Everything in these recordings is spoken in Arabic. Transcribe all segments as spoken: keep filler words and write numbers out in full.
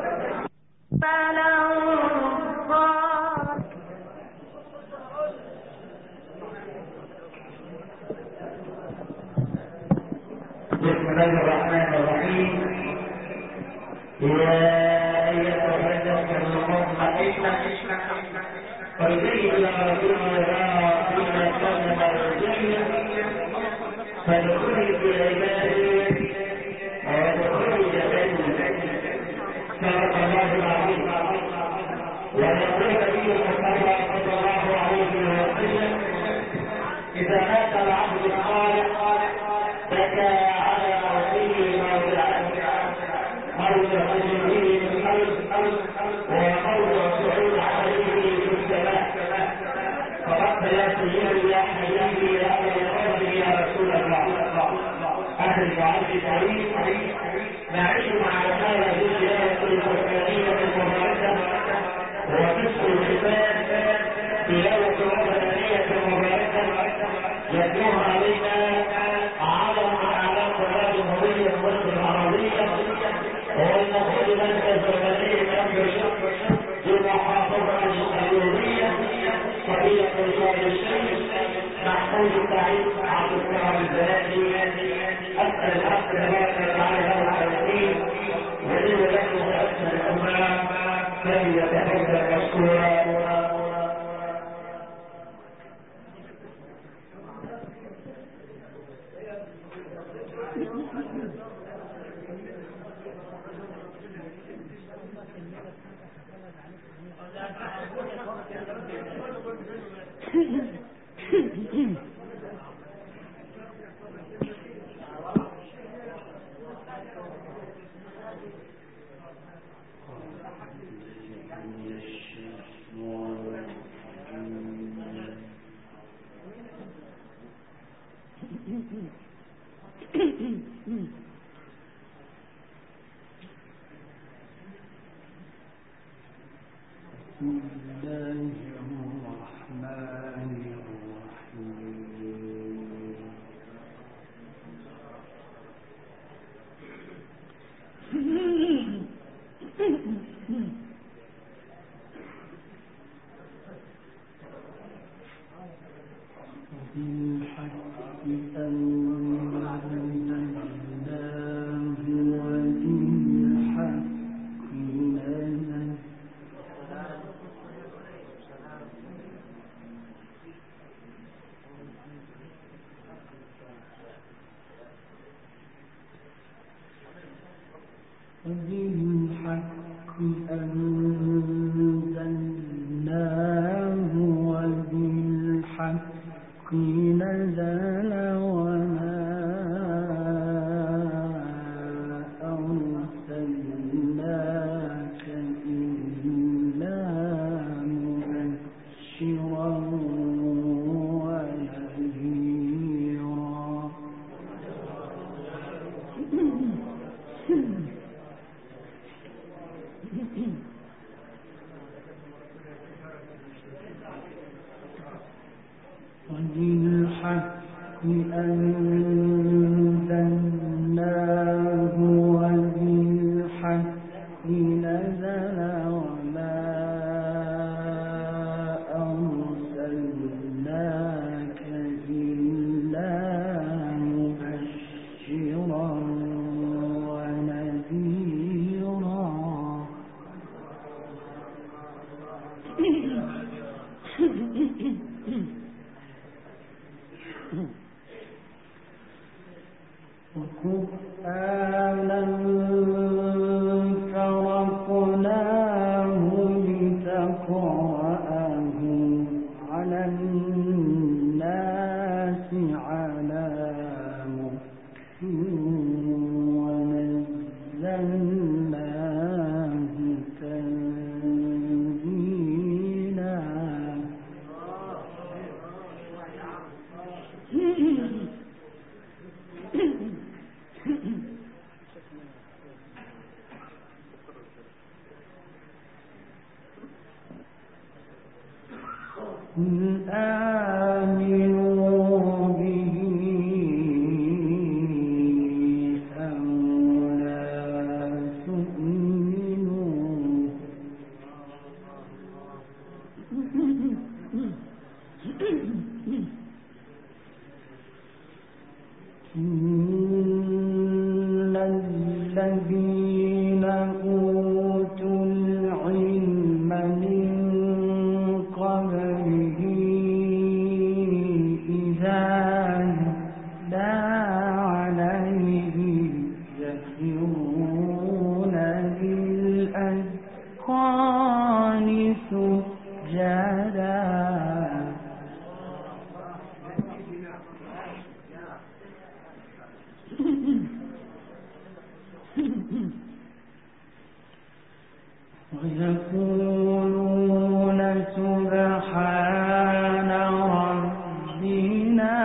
بسم الله الرحمن الرحيم. يا أيها الناس المطمئنة فالذين لا يرجون فيما كان مرجعنا فادخلوا في عباده وادخلوا جنتي صدق الله العظيم. ويقول النبي صلى الله عليه وسلم: إذا مات العبد الصالح بكى على موته موضعان: موضع سجوده في الارض وموضع صعود عمله في السماء. فقلت: يا سيدي يا حبيبي يا ابا الفضل يا رسول الله، اهل وعبد الكريم، نعيش مع هذه الزياره القرانيه المباركه وقصه الختام تلاوه رمضانيه مباركه يتلوها علينا علم من اعلام قناه جمهوريه مصر العربيه، وهو المفروض مركز وزير الامر بالمحافظه القيوميه قضيه رجال الشيخ محمود السعيد عبد السلام الزناتي. اسال الحق تبارك وتعالى له التوفيق ولي له باسم الامه فليتفضل مشكورا. تؤمنون يقولون سبحان ربنا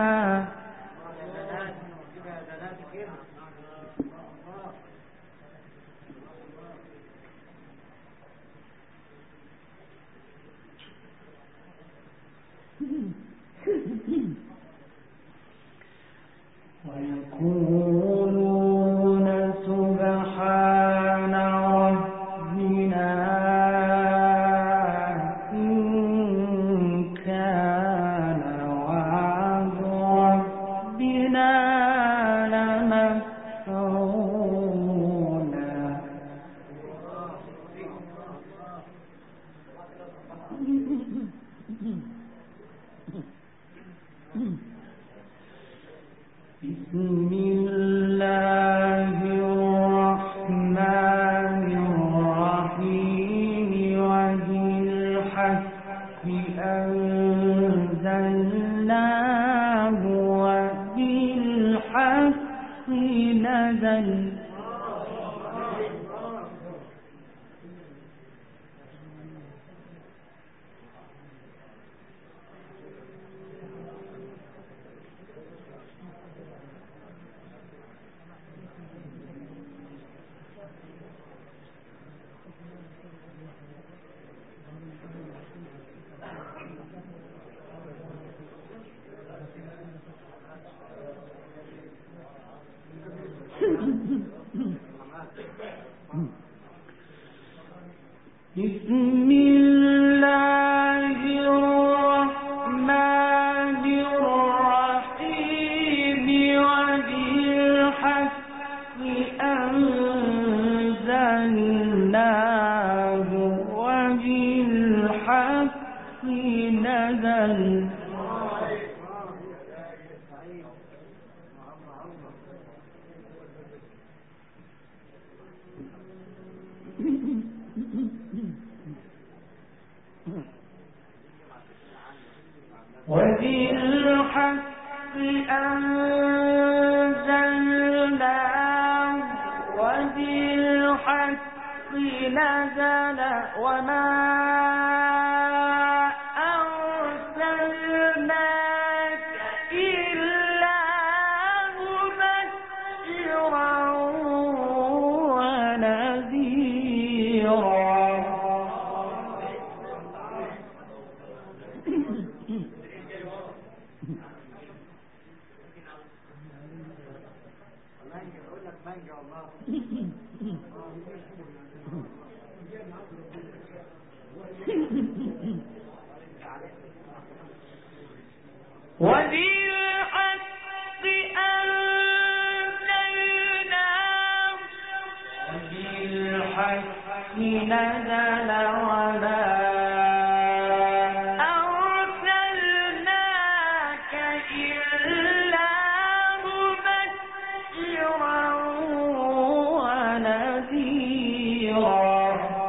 ويقولون سبحان ربنا إن كان وعد ربنا لمفعولا بسم الله الرحمن الرحيم وبالحق أنزلناه وبالحق نزل بسم الله الرحمن الرحيم وبالحق أنزلناه وبالحق نزل وبالحق أنزلناه وبالحق نزل وما أرسلناك إلا مبشرا ونذيرا وبالحق أنزلناه وبالحق نزل وما أرسلناك إلا مبشرا ونذيرا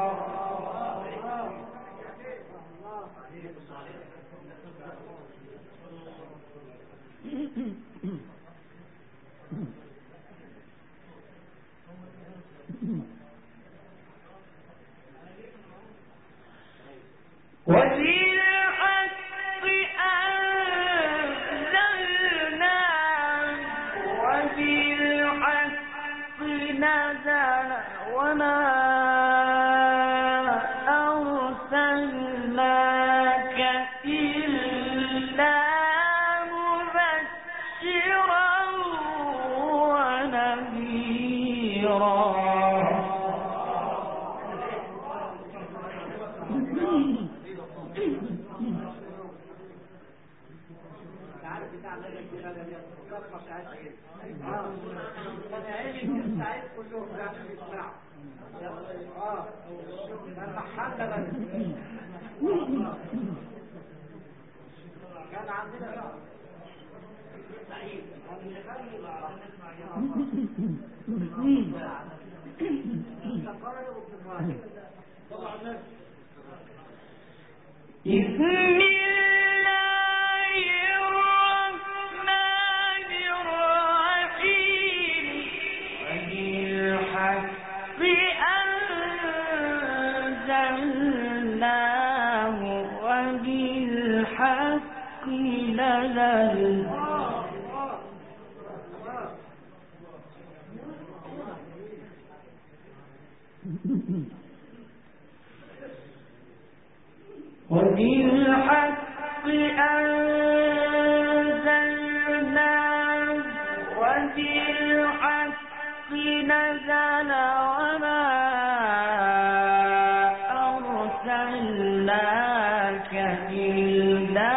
وبالحق أنزلناه وبالحق نزل وما أرسلناك إلا مبشرا ونذيرا كان عندنا سعيد بسم الله الرحمن الرحيم وبالحق أنزلناه أنزلناه وبالحق نزل وبالحق أنزلناه وبالحق نزل وما أرسلناك إلا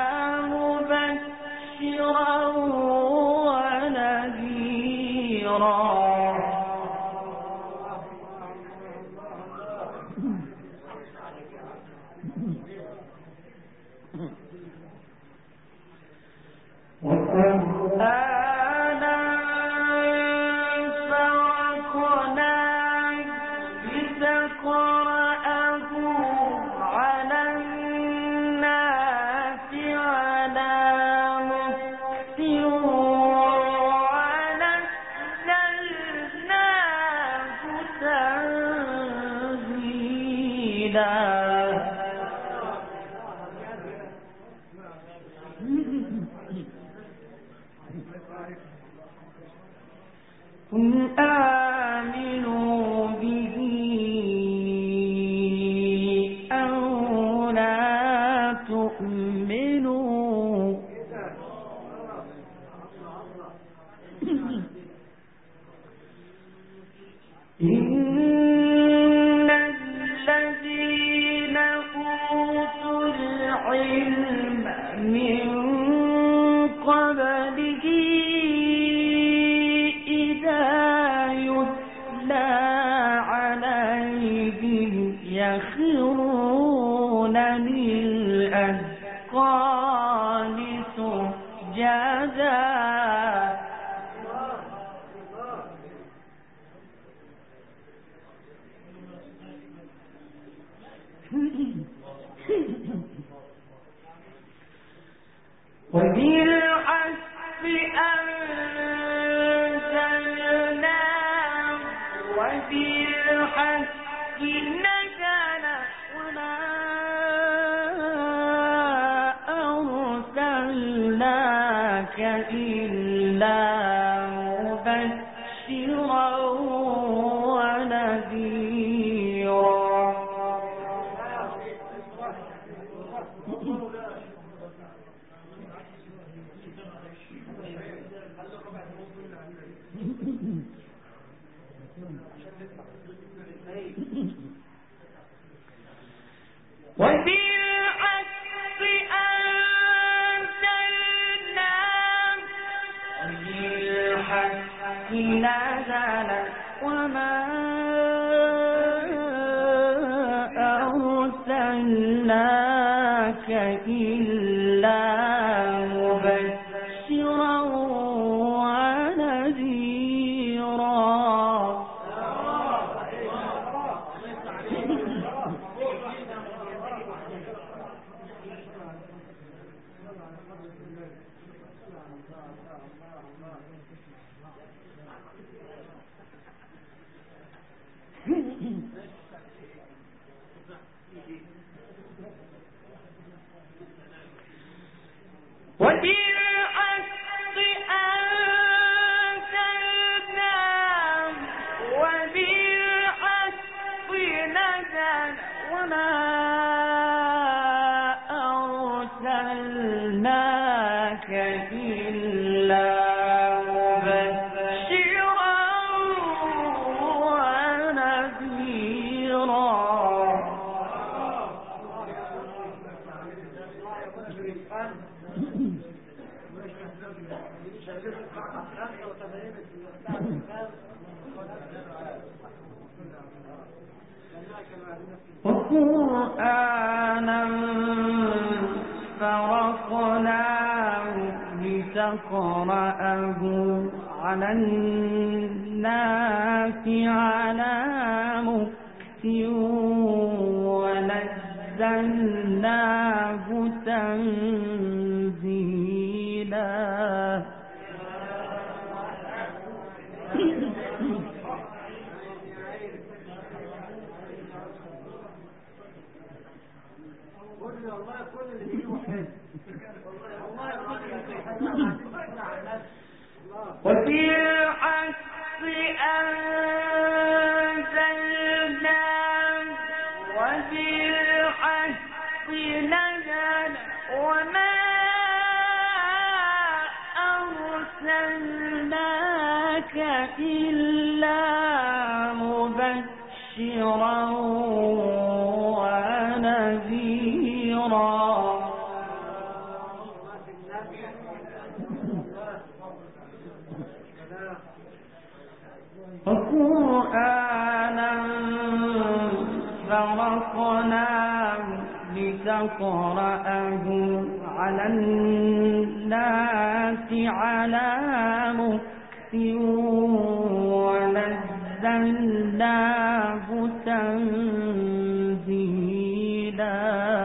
مبشرا ونذيرا. وقرآنا فرقناه لتقرأه على الناس على مكث ونزلناه تنزيلا. قل آمنوا به أو لا تؤمنوا إن الذين أوتوا العلم من قبله يخرون للأذقان سجدا. وبالحق أنزلناه وبالحق نزل وما أرسلناك إلا مبشرا ونذيرا. وبالحق أنزلناه وبالحق نزل وما أرسلناك إلا مبشرا ونذيرا. وبالحق أنزلناه وبالحق نزل وما أرسلناك إلا مبشرا ونذيرا. وقرآنا فرقناه لتقرأه على الناس على مكث ونزلناه تنزيلا. وفي الحق أنزلناه وفي الحق نزل وما أرسلناك إلا مبشرا ونذيرا وقرآنا فرقناه لتقرأه على الناس على مكث ونزلناه تنزيلا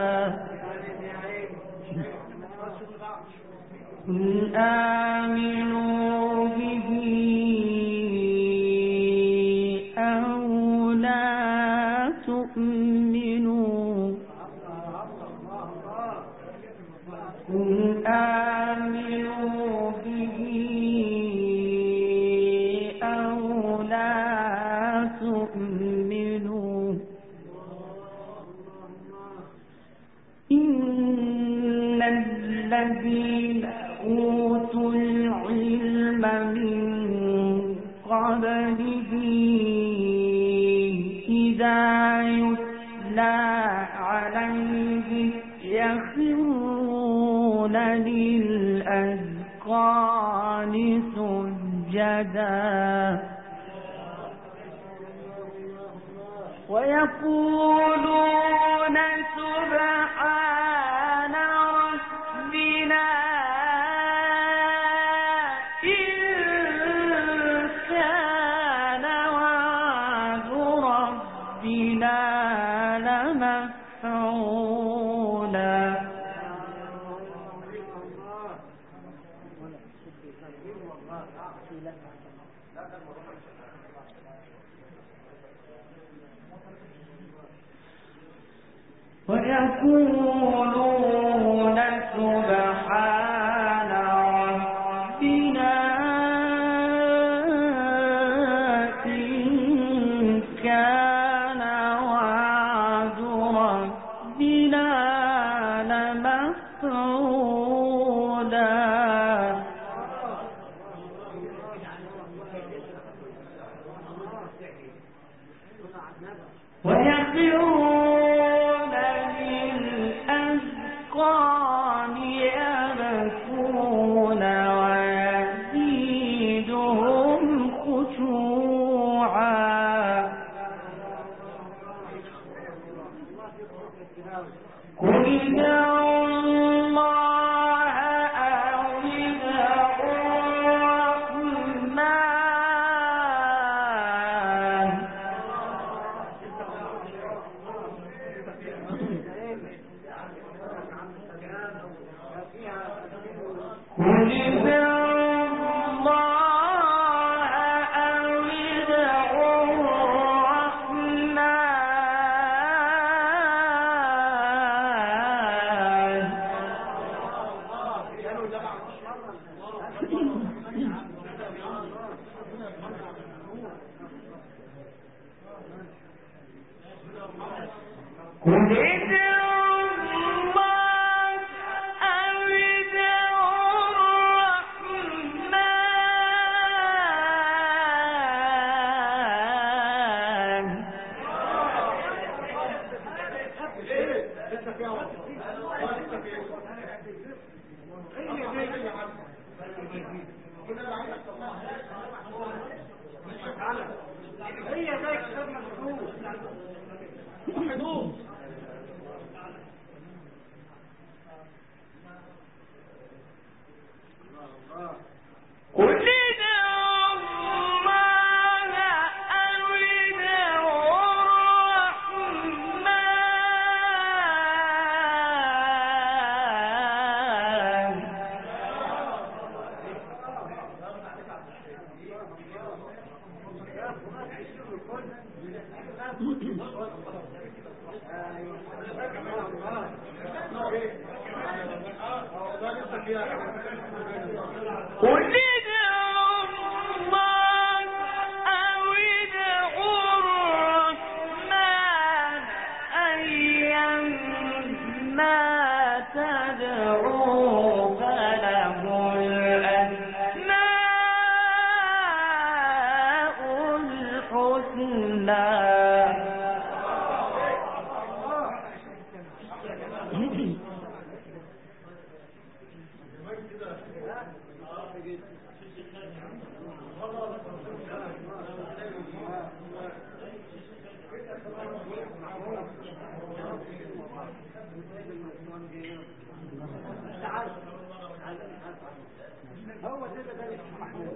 قل آمنوا به أو لا تؤمنوا قل آمنوا به أو لا تؤمنوا إن الذين أوتوا العلم من قبله إذا يتلى عليه يخرون للأذقان سجدا ويقولون سبحان ربنا إن كان وعد ربنا لمفعولا ويقولون سبحان ربنا إن كان وعد ربنا لمفعولا ويخرون للأذقان يبكون ويزيدهم خشوعا قل ادعوا الله أو ادعوا الرحمن قل ادعوا الله أو ادعوا الرحمن قل ادعوا الله أو ادعوا الرحمن هي زي كتاب مشهور وحدود قل ادعوا الله أو ادعوا الرحمن قل ادعوا الله أو ادعوا الرحمن أيما تدعوا فله الأسماء الحسنى. هو ده ده محمود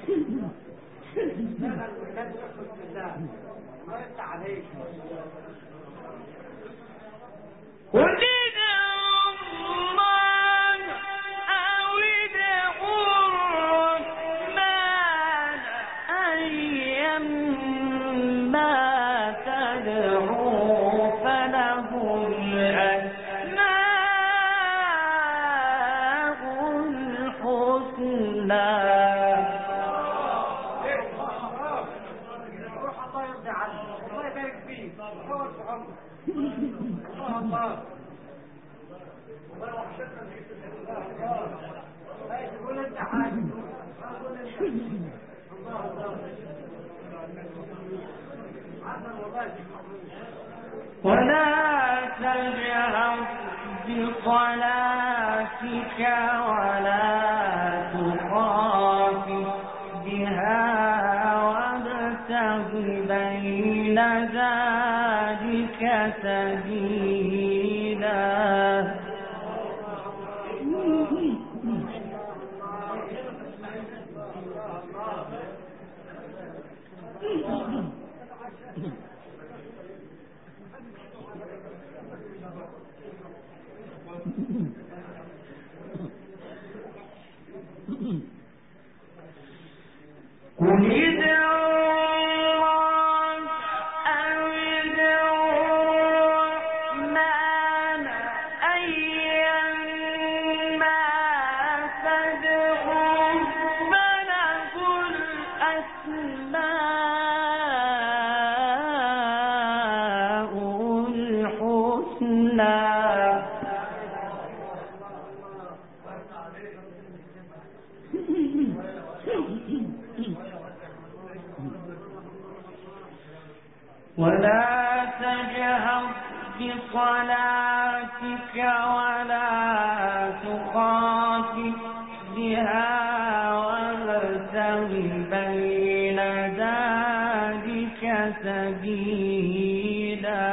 ده الكتاب يقصد بالله ما يفتح عليك. قل ادعوا الله أو ادعوا الرحمن أيما تدعوا فله الأسماء الحسنى. روح الله يرضي عنك، الله يبارك فيك، هو الصحابة. الله الله الله وحشتنا فيك. الله يقول انت حاجة، قول انت. الله الله عسل والله. ولا تجهر بصلاتك ولا تخافت بها وابتغ بين ذلك سبيلا. قل ادعوا الله أو ادعوا الرحمن أيما تدعوا فله الأسماء الحسنى. ولا تجهر بصلاتك ولا تخافت بها وابتغ بين ذلك سبيلا.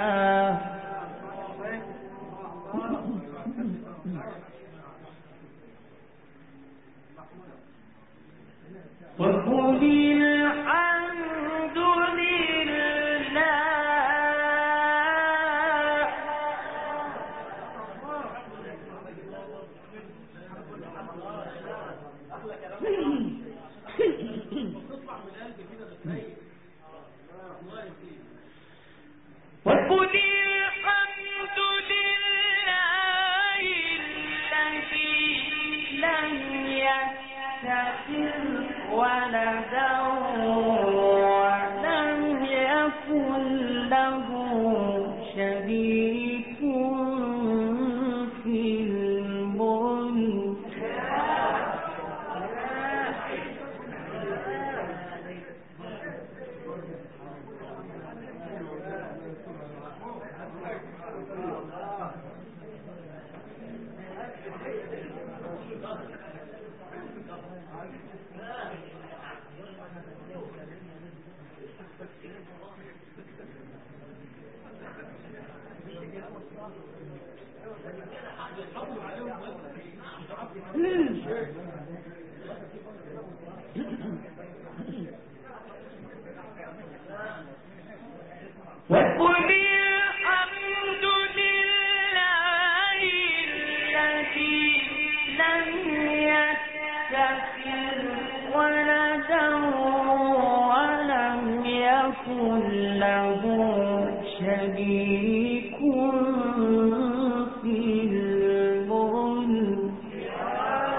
وقل الحمد لله وقل الحمد لله الذي لم يتخذ ولدا ولم يكن له شريك في الملك. وقل الحمد لله الذي لم يتخذ ولدا ولم يكن له شريك في الملك.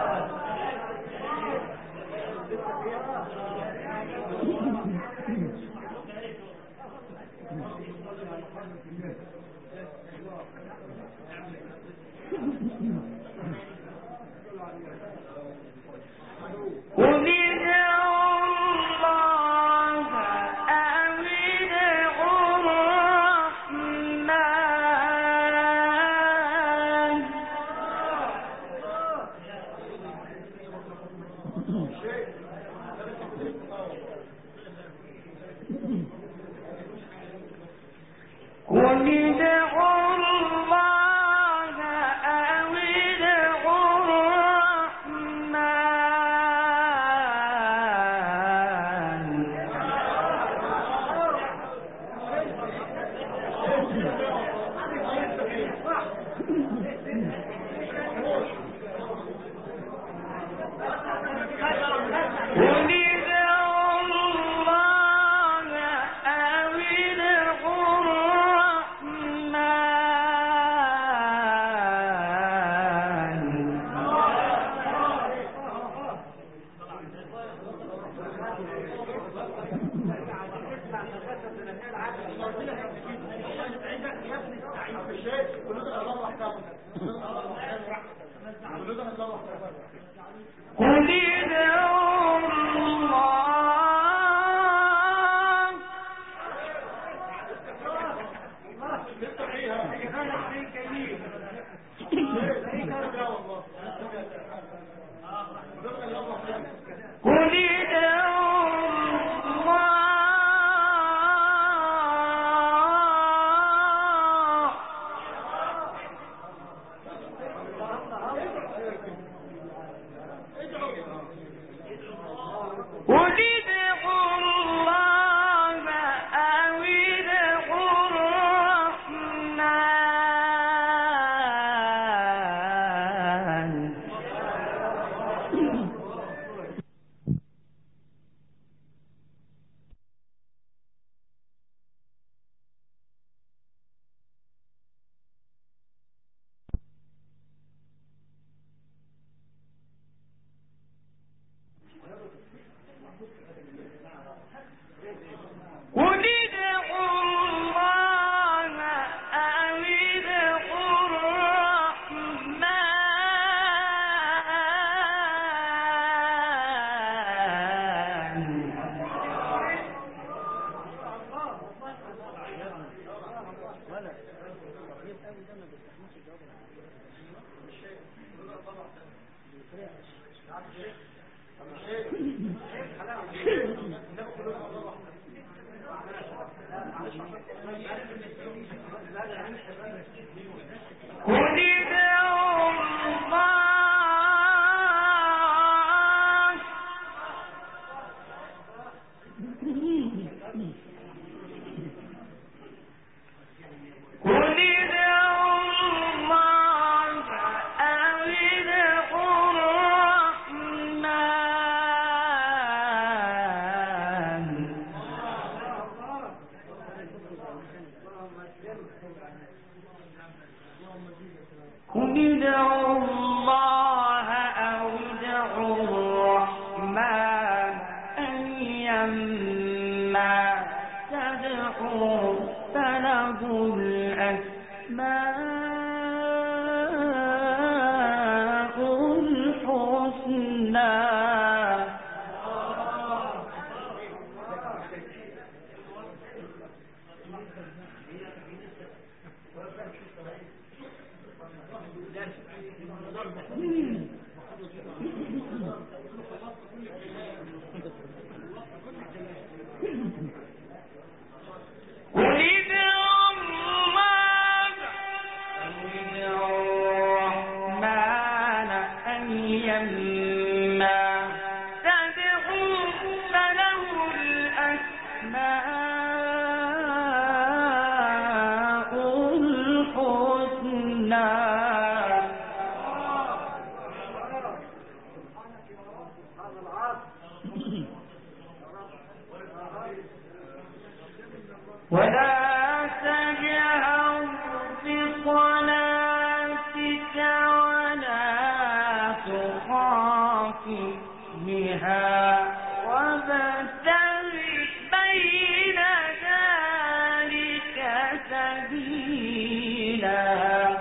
سبيلا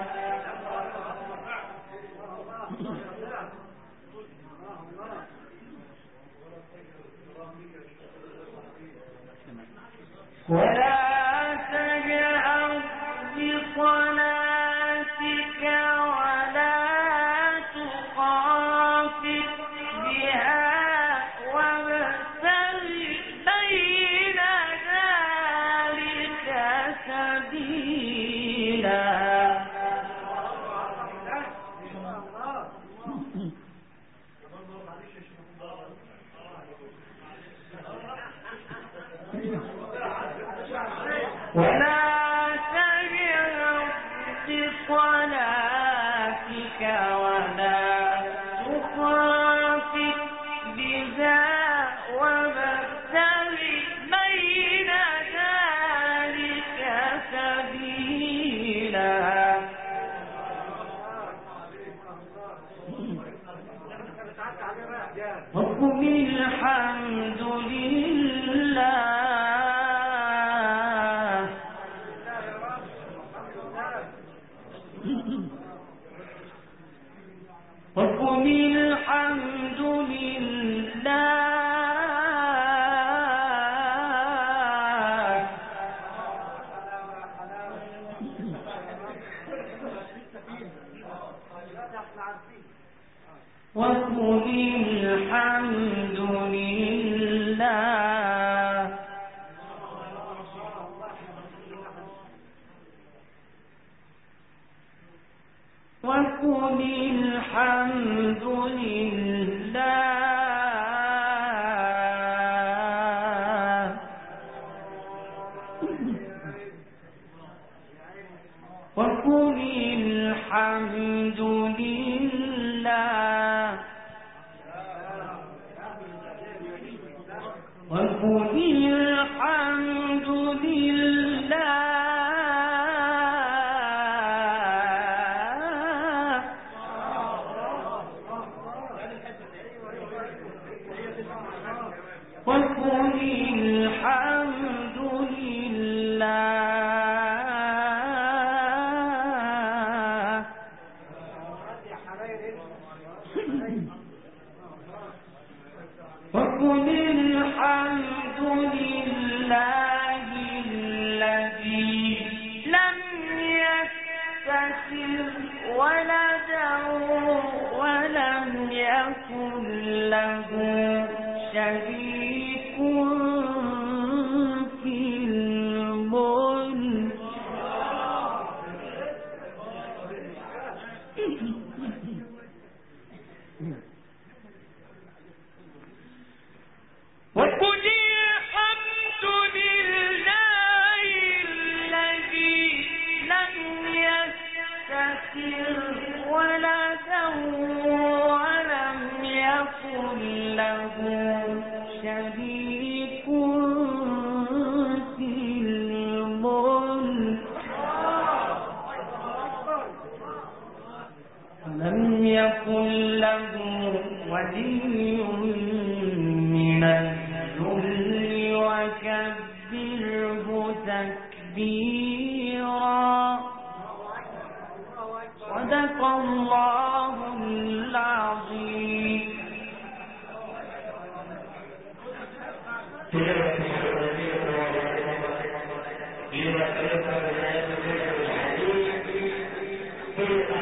ولا تجهر بصلاتك ولا تخافت بها وابتغ بين ذلك سبيلا ولا تجهر بصلاتك ولا تخافت بها وابتغ بين ذلك سبيلا وقل الحمد لله وقل الحمد لله وقل الحمد لله وقل الحمد لله وقل الحمد لله وقل الحمد لله وقل الحمد لله وقل الحمد لله الذي لم يتخذ ولدا ولم يكن له شريك في الملك وقل الحمد لله الذي لم يتخذ ولدا ولم يكن له شريك في الملك ولم يكن له ولي من الذل وكبره تكبيرا صدق الله العظيم. Thank you.